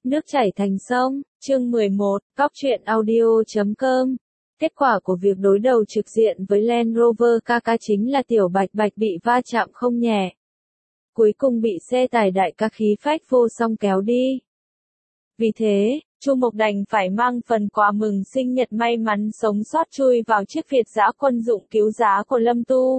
Nước chảy thành sông, chương 11, Cóc truyện audio.com. Kết quả của việc đối đầu trực diện với Land Rover KK chính là Tiểu Bạch Bạch bị va chạm không nhẹ. Cuối cùng bị xe tải đại ca khí phách vô song kéo đi. Vì thế, Chu Mộc đành phải mang phần quà mừng sinh nhật may mắn sống sót chui vào chiếc Việt dã quân dụng cứu giá của Lâm Tu.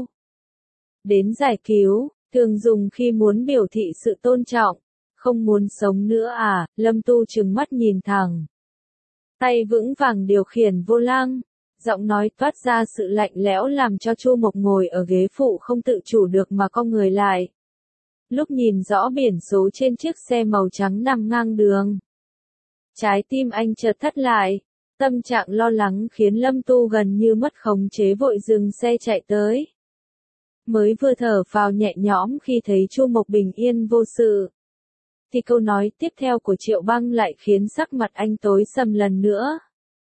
Đến giải cứu, thường dùng khi muốn biểu thị sự tôn trọng. Không muốn sống nữa à, Lâm Tu trừng mắt nhìn thẳng. Tay vững vàng điều khiển vô lăng, giọng nói toát ra sự lạnh lẽo làm cho Chu Mộc ngồi ở ghế phụ không tự chủ được mà cong người lại. Lúc nhìn rõ biển số trên chiếc xe màu trắng nằm ngang đường, trái tim anh chợt thắt lại, tâm trạng lo lắng khiến Lâm Tu gần như mất khống chế vội dừng xe chạy tới. Mới vừa thở phào nhẹ nhõm khi thấy Chu Mộc bình yên vô sự, thì câu nói tiếp theo của Triệu Băng lại khiến sắc mặt anh tối sầm lần nữa.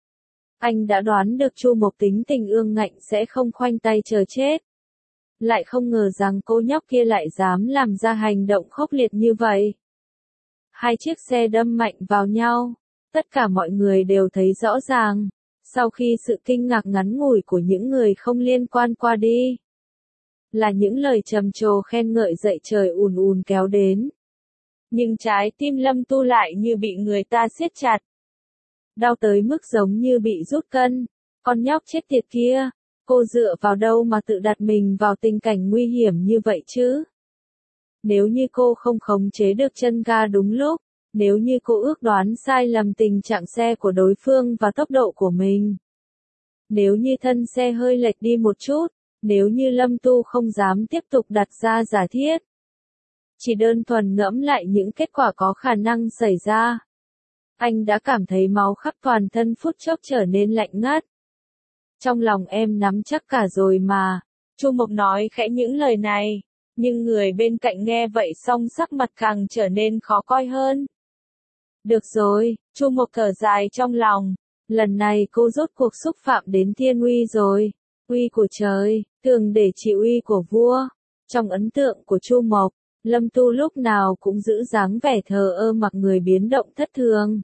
Anh đã đoán được Chu Mộc tính tình ương ngạnh sẽ không khoanh tay chờ chết. Lại không ngờ rằng cô nhóc kia lại dám làm ra hành động khốc liệt như vậy. Hai chiếc xe đâm mạnh vào nhau, tất cả mọi người đều thấy rõ ràng, sau khi sự kinh ngạc ngắn ngủi của những người không liên quan qua đi, là những lời trầm trồ khen ngợi dậy trời ùn ùn kéo đến. Nhưng trái tim Lâm Tu lại như bị người ta siết chặt. Đau tới mức giống như bị rút cân. Con nhóc chết tiệt kia, cô dựa vào đâu mà tự đặt mình vào tình cảnh nguy hiểm như vậy chứ? Nếu như cô không khống chế được chân ga đúng lúc, nếu như cô ước đoán sai lầm tình trạng xe của đối phương và tốc độ của mình, nếu như thân xe hơi lệch đi một chút, nếu như Lâm Tu không dám tiếp tục đặt ra giả thiết, chỉ đơn thuần ngẫm lại những kết quả có khả năng xảy ra, anh đã cảm thấy máu khắp toàn thân phút chốc trở nên lạnh ngắt. Trong lòng em nắm chắc cả rồi mà, Chu Mộc nói khẽ những lời này, nhưng người bên cạnh nghe vậy xong sắc mặt càng trở nên khó coi hơn. Được rồi, Chu Mộc thở dài trong lòng, lần này cô rốt cuộc xúc phạm đến thiên uy rồi, uy của trời, thường để chịu uy của vua. Trong ấn tượng của Chu Mộc, Lâm Tu lúc nào cũng giữ dáng vẻ thờ ơ mặc người biến động thất thường.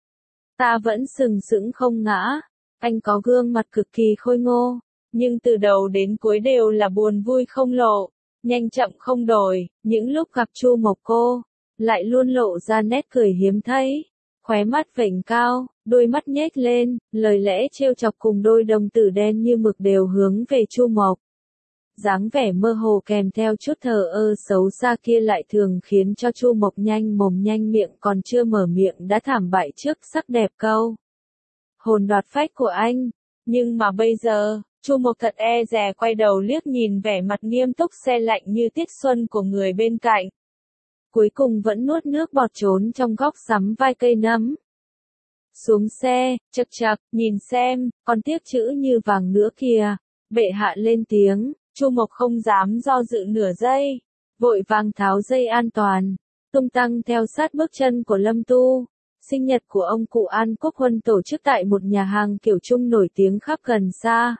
Ta vẫn sừng sững không ngã, anh có gương mặt cực kỳ khôi ngô, nhưng từ đầu đến cuối đều là buồn vui không lộ, nhanh chậm không đổi, những lúc gặp Chu Mộc cô, lại luôn lộ ra nét cười hiếm thấy, khóe mắt vểnh cao, đôi mắt nhếch lên, lời lẽ trêu chọc cùng đôi đồng tử đen như mực đều hướng về Chu Mộc. Dáng vẻ mơ hồ kèm theo chút thờ ơ xấu xa kia lại thường khiến cho Chu Mộc nhanh mồm nhanh miệng, còn chưa mở miệng đã thảm bại trước sắc đẹp câu hồn đoạt phách của anh. Nhưng mà bây giờ, Chu Mộc thật e dè quay đầu liếc nhìn vẻ mặt nghiêm túc se lạnh như tiết xuân của người bên cạnh. Cuối cùng vẫn nuốt nước bọt trốn trong góc sắm vai cây nấm. Xuống xe, chậc chậc, nhìn xem, còn tiếc chữ như vàng nữa kìa. Bệ hạ lên tiếng, Chu Mộc không dám do dự nửa giây, vội vàng tháo dây an toàn, tung tăng theo sát bước chân của Lâm Tu. Sinh nhật của ông cụ An Quốc Huân tổ chức tại một nhà hàng kiểu Trung nổi tiếng khắp gần xa.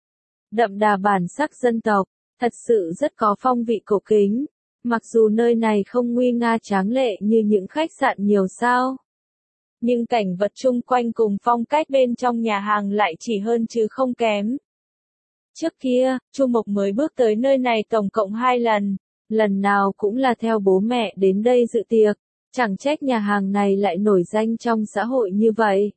Đậm đà bản sắc dân tộc, thật sự rất có phong vị cổ kính. Mặc dù nơi này không nguy nga tráng lệ như những khách sạn nhiều sao, nhưng cảnh vật chung quanh cùng phong cách bên trong nhà hàng lại chỉ hơn chứ không kém. Trước kia, Chu Mộc mới bước tới nơi này tổng cộng 2 lần, lần nào cũng là theo bố mẹ đến đây dự tiệc, chẳng trách nhà hàng này lại nổi danh trong xã hội như vậy.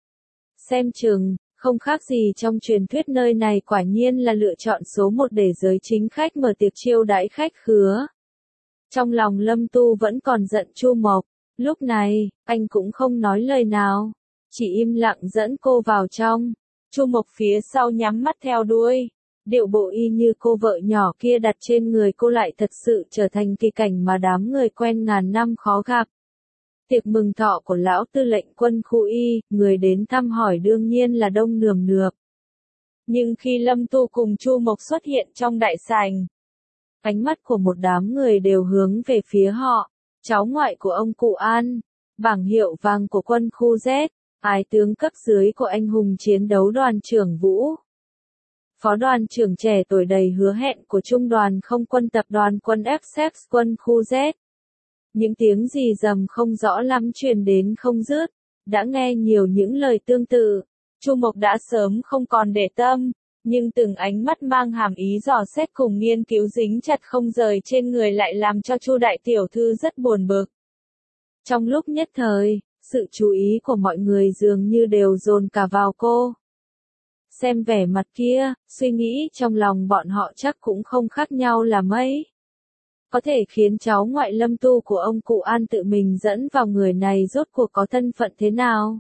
Xem chừng, không khác gì trong truyền thuyết nơi này quả nhiên là lựa chọn số 1 để giới chính khách mở tiệc chiêu đãi khách khứa. Trong lòng Lâm Tu vẫn còn giận Chu Mộc, lúc này, anh cũng không nói lời nào, chỉ im lặng dẫn cô vào trong. Chu Mộc phía sau nhắm mắt theo đuôi, điệu bộ y như cô vợ nhỏ kia đặt trên người cô lại thật sự trở thành kỳ cảnh mà đám người quen ngàn năm khó gặp. Tiệc mừng thọ của lão tư lệnh quân khu Y, người đến thăm hỏi đương nhiên là đông nườm nượp. Nhưng khi Lâm Tu cùng Chu Mộc xuất hiện trong đại sảnh, ánh mắt của một đám người đều hướng về phía họ. Cháu ngoại của ông cụ An, bảng hiệu vàng của quân khu Z, ái tướng cấp dưới của anh hùng chiến đấu đoàn trưởng Vũ. Phó đoàn trưởng trẻ tuổi đầy hứa hẹn của trung đoàn không quân tập đoàn quân FSEX quân khu Z. Những tiếng rì rầm không rõ lắm truyền đến không dứt, đã nghe nhiều những lời tương tự. Chu Mộc đã sớm không còn để tâm, nhưng từng ánh mắt mang hàm ý dò xét cùng nghiên cứu dính chặt không rời trên người lại làm cho Chu đại tiểu thư rất buồn bực. Trong lúc nhất thời, sự chú ý của mọi người dường như đều dồn cả vào cô. Xem vẻ mặt kia, suy nghĩ trong lòng bọn họ chắc cũng không khác nhau là mấy. Có thể khiến cháu ngoại Lâm Tu của ông cụ An tự mình dẫn vào người này rốt cuộc có thân phận thế nào?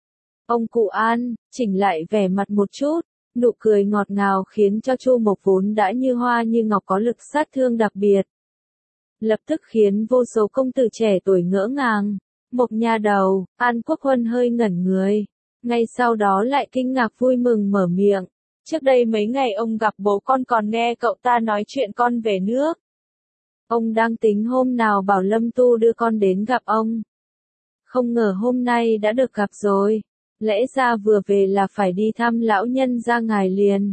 Ông cụ An, chỉnh lại vẻ mặt một chút, nụ cười ngọt ngào khiến cho Chu Mộc vốn đã như hoa như ngọc có lực sát thương đặc biệt. Lập tức khiến vô số công tử trẻ tuổi ngỡ ngàng. Mộc nha đầu, An Quốc Huân hơi ngẩn người. Ngay sau đó lại kinh ngạc vui mừng mở miệng. Trước đây mấy ngày ông gặp bố con còn nghe cậu ta nói chuyện con về nước. Ông đang tính hôm nào bảo Lâm Tu đưa con đến gặp ông. Không ngờ hôm nay đã được gặp rồi. Lẽ ra vừa về là phải đi thăm lão nhân gia ngài liền.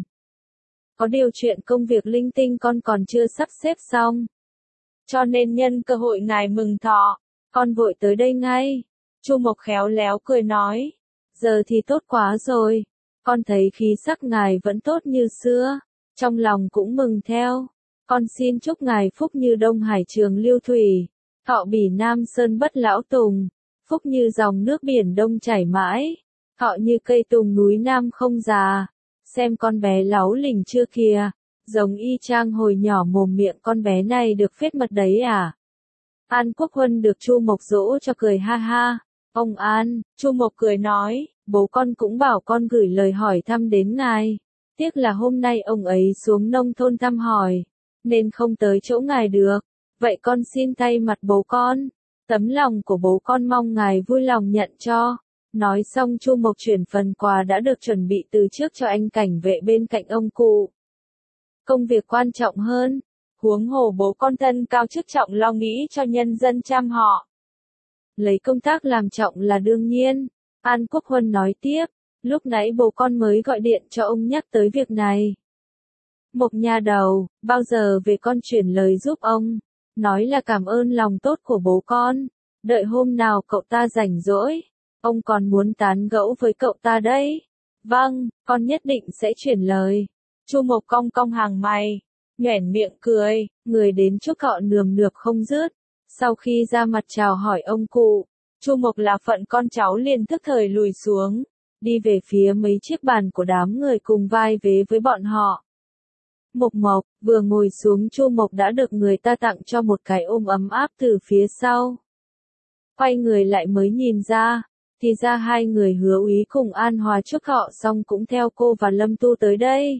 Có điều chuyện công việc linh tinh con còn chưa sắp xếp xong. Cho nên nhân cơ hội ngài mừng thọ, con vội tới đây ngay. Chu Mộc khéo léo cười nói. Giờ thì tốt quá rồi. Con thấy khí sắc ngài vẫn tốt như xưa. Trong lòng cũng mừng theo. Con xin chúc ngài phúc như Đông Hải Trường Lưu Thủy. Thọ bỉ Nam Sơn bất lão tùng. Phúc như dòng nước biển Đông chảy mãi. Thọ như cây tùng núi Nam không già. Xem con bé láu lỉnh chưa kìa. Giống y chang hồi nhỏ mồm miệng con bé này được phết mật đấy à. An Quốc Huân được Chu Mộc dỗ cho cười ha ha. Ông An, Chu Mộc cười nói, bố con cũng bảo con gửi lời hỏi thăm đến ngài. Tiếc là hôm nay ông ấy xuống nông thôn thăm hỏi, nên không tới chỗ ngài được. Vậy con xin thay mặt bố con. Tấm lòng của bố con mong ngài vui lòng nhận cho. Nói xong Chu Mộc chuyển phần quà đã được chuẩn bị từ trước cho anh cảnh vệ bên cạnh ông cụ. Công việc quan trọng hơn. Huống hồ bố con thân cao chức trọng lo nghĩ cho nhân dân chăm họ. Lấy công tác làm trọng là đương nhiên. An Quốc Huân nói tiếp. Lúc nãy bố con mới gọi điện cho ông nhắc tới việc này. Mộc nha đầu, bao giờ về con chuyển lời giúp ông. Nói là cảm ơn lòng tốt của bố con. Đợi hôm nào cậu ta rảnh rỗi. Ông còn muốn tán gẫu với cậu ta đấy. Vâng, con nhất định sẽ chuyển lời. Chu Mộc cong cong hàng mày. Nhoẻn miệng cười, người đến chúc họ nườm nượp không dứt. Sau khi ra mặt chào hỏi ông cụ, Chu Mộc là phận con cháu liền tức thời lùi xuống, đi về phía mấy chiếc bàn của đám người cùng vai vế với bọn họ. Mộc Mộc, vừa ngồi xuống Chu Mộc đã được người ta tặng cho một cái ôm ấm áp từ phía sau. Quay người lại mới nhìn ra, thì ra hai người Hứa Úy cùng An Hòa chúc họ xong cũng theo cô và Lâm Tu tới đây.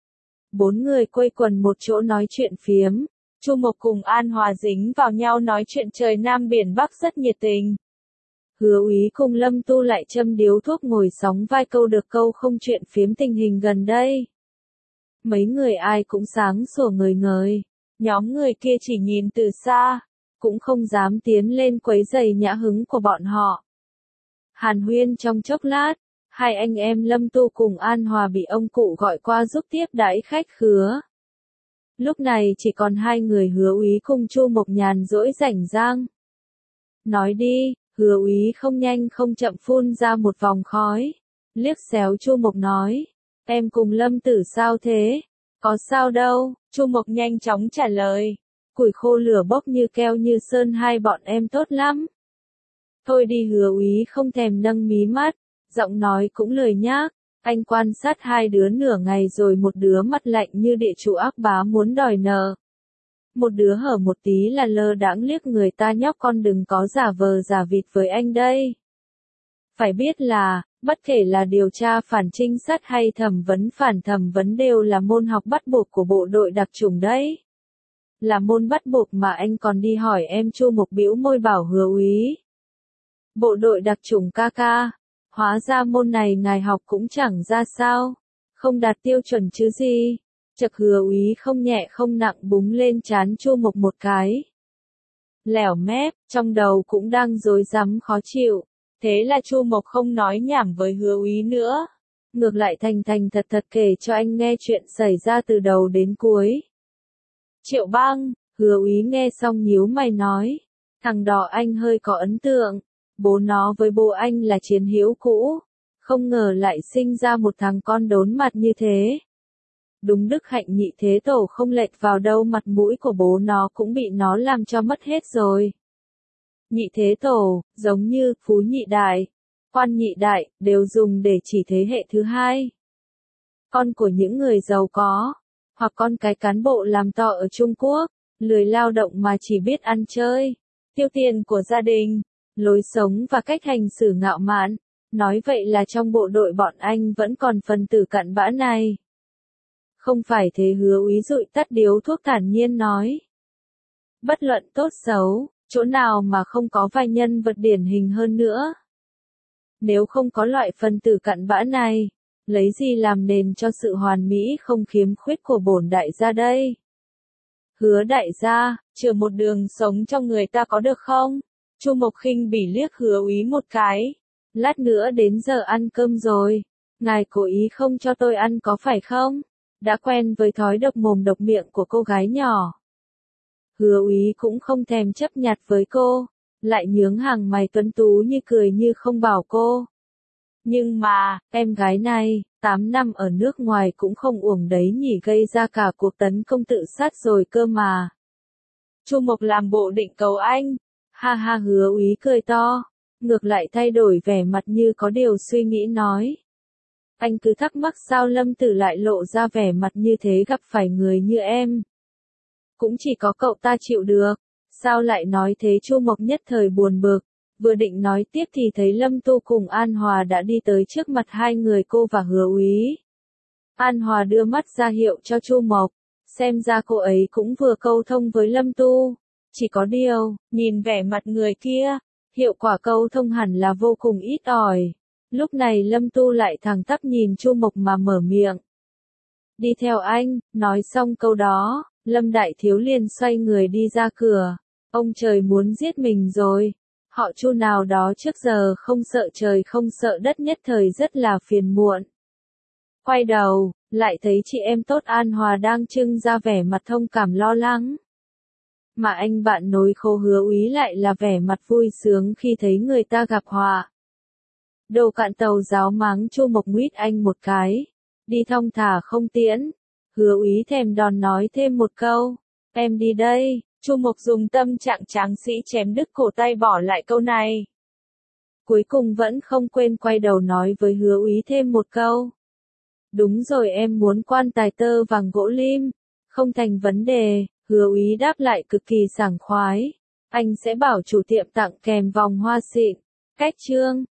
Bốn người quây quần một chỗ nói chuyện phiếm. Chu Mộc cùng An Hòa dính vào nhau nói chuyện trời Nam biển Bắc rất nhiệt tình. Hứa Úy cùng Lâm Tu lại châm điếu thuốc ngồi sóng vai câu được câu không chuyện phiếm tình hình gần đây. Mấy người ai cũng sáng sủa ngời ngời. Nhóm người kia chỉ nhìn từ xa, cũng không dám tiến lên quấy rầy nhã hứng của bọn họ. Hàn huyên trong chốc lát. Hai anh em Lâm Tu cùng An Hòa bị ông cụ gọi qua giúp tiếp đãi khách khứa. Lúc này chỉ còn hai người Hứa Úy cùng Chu Mộc nhàn rỗi rảnh rang. Nói đi, Hứa Úy không nhanh không chậm phun ra một vòng khói. Liếc xéo Chu Mộc nói, em cùng Lâm Tử sao thế? Có sao đâu, Chu Mộc nhanh chóng trả lời. Củi khô lửa bốc như keo như sơn hai bọn em tốt lắm. Thôi đi Hứa Úy không thèm nâng mí mắt. Giọng nói cũng lười nhác, anh quan sát hai đứa nửa ngày rồi một đứa mặt lạnh như địa chủ ác bá muốn đòi nợ. Một đứa hở một tí là lơ đãng liếc người ta nhóc con đừng có giả vờ giả vịt với anh đây. Phải biết là, bất kể là điều tra phản trinh sát hay phản thẩm vấn đều là môn học bắt buộc của bộ đội đặc chủng đấy. Là môn bắt buộc mà anh còn đi hỏi em. Chu Mộc bĩu môi bảo Hứa Úy. Bộ đội đặc chủng ca ca. Hóa ra môn này ngài học cũng chẳng ra sao, không đạt tiêu chuẩn chứ gì. Chợt Hứa Úy không nhẹ không nặng búng lên trán Chu Mộc một cái. Lẻo mép, trong đầu cũng đang rối rắm khó chịu. Thế là Chu Mộc không nói nhảm với Hứa Úy nữa. Ngược lại thành thật kể cho anh nghe chuyện xảy ra từ đầu đến cuối. Triệu Bang, Hứa Úy nghe xong nhíu mày nói. Thằng đó anh hơi có ấn tượng, bố nó với bố anh là chiến hữu cũ, không ngờ lại sinh ra một thằng con đốn mặt như thế. Đúng đức hạnh Nhị Thế Tổ không lệch vào đâu, mặt mũi của bố nó cũng bị nó làm cho mất hết rồi. Nhị Thế Tổ, giống như Phú Nhị Đại, Quan Nhị Đại, đều dùng để chỉ thế hệ thứ hai. Con của những người giàu có, hoặc con cái cán bộ làm to ở Trung Quốc, lười lao động mà chỉ biết ăn chơi, tiêu tiền của gia đình, lối sống và cách hành xử ngạo mạn. Nói vậy là trong bộ đội bọn anh vẫn còn phần tử cặn bã này. Không phải thế, Hứa Úy dụi tắt điếu thuốc thản nhiên nói. Bất luận tốt xấu, chỗ nào mà không có vài nhân vật điển hình hơn nữa. Nếu không có loại phần tử cặn bã này, lấy gì làm nền cho sự hoàn mỹ không khiếm khuyết của bổn đại gia đây? Hứa đại gia, chừa một đường sống cho người ta có được không? Chu Mộc khinh bỉ liếc Hứa Úy một cái. Lát nữa đến giờ ăn cơm rồi. Ngài cố ý không cho tôi ăn có phải không? Đã quen với thói độc mồm độc miệng của cô gái nhỏ. Hứa Úy cũng không thèm chấp nhặt với cô, lại nhướng hàng mày tuấn tú như cười như không bảo cô. Nhưng mà, em gái này, 8 năm ở nước ngoài cũng không uổng đấy nhỉ, gây ra cả cuộc tấn công tự sát rồi cơ mà. Chu Mộc làm bộ định cầu anh. Ha ha, Hứa Úy cười to, ngược lại thay đổi vẻ mặt như có điều suy nghĩ nói. Anh cứ thắc mắc sao Lâm Tử lại lộ ra vẻ mặt như thế gặp phải người như em. Cũng chỉ có cậu ta chịu được. Sao lại nói thế? Chu Mộc nhất thời buồn bực, vừa định nói tiếp thì thấy Lâm Tu cùng An Hòa đã đi tới trước mặt hai người cô và Hứa Úy. An Hòa đưa mắt ra hiệu cho Chu Mộc, xem ra cô ấy cũng vừa câu thông với Lâm Tu. Chỉ có điều, nhìn vẻ mặt người kia, hiệu quả câu thông hẳn là vô cùng ít ỏi. Lúc này Lâm Tu lại thẳng tắp nhìn Chu Mộc mà mở miệng. Đi theo anh, nói xong câu đó, Lâm Đại Thiếu liền xoay người đi ra cửa. Ông trời muốn giết mình rồi. Họ Chu nào đó trước giờ không sợ trời không sợ đất nhất thời rất là phiền muộn. Quay đầu, lại thấy chị em tốt An Hòa đang trưng ra vẻ mặt thông cảm lo lắng. Mà anh bạn nối khô Hứa Úy lại là vẻ mặt vui sướng khi thấy người ta gặp họa. Đồ cạn tàu giáo mắng Chu Mộc nguyết anh một cái. Đi thong thả không tiễn. Hứa Úy thèm đòn nói thêm một câu. Em đi đây. Chu Mộc dùng tâm trạng tráng sĩ chém đứt cổ tay bỏ lại câu này. Cuối cùng vẫn không quên quay đầu nói với Hứa Úy thêm một câu. Đúng rồi, em muốn quan tài tơ vàng gỗ lim. Không thành vấn đề. Hứa Úy đáp lại cực kỳ sảng khoái. Anh sẽ bảo chủ tiệm tặng kèm vòng hoa xịn. Cách chương.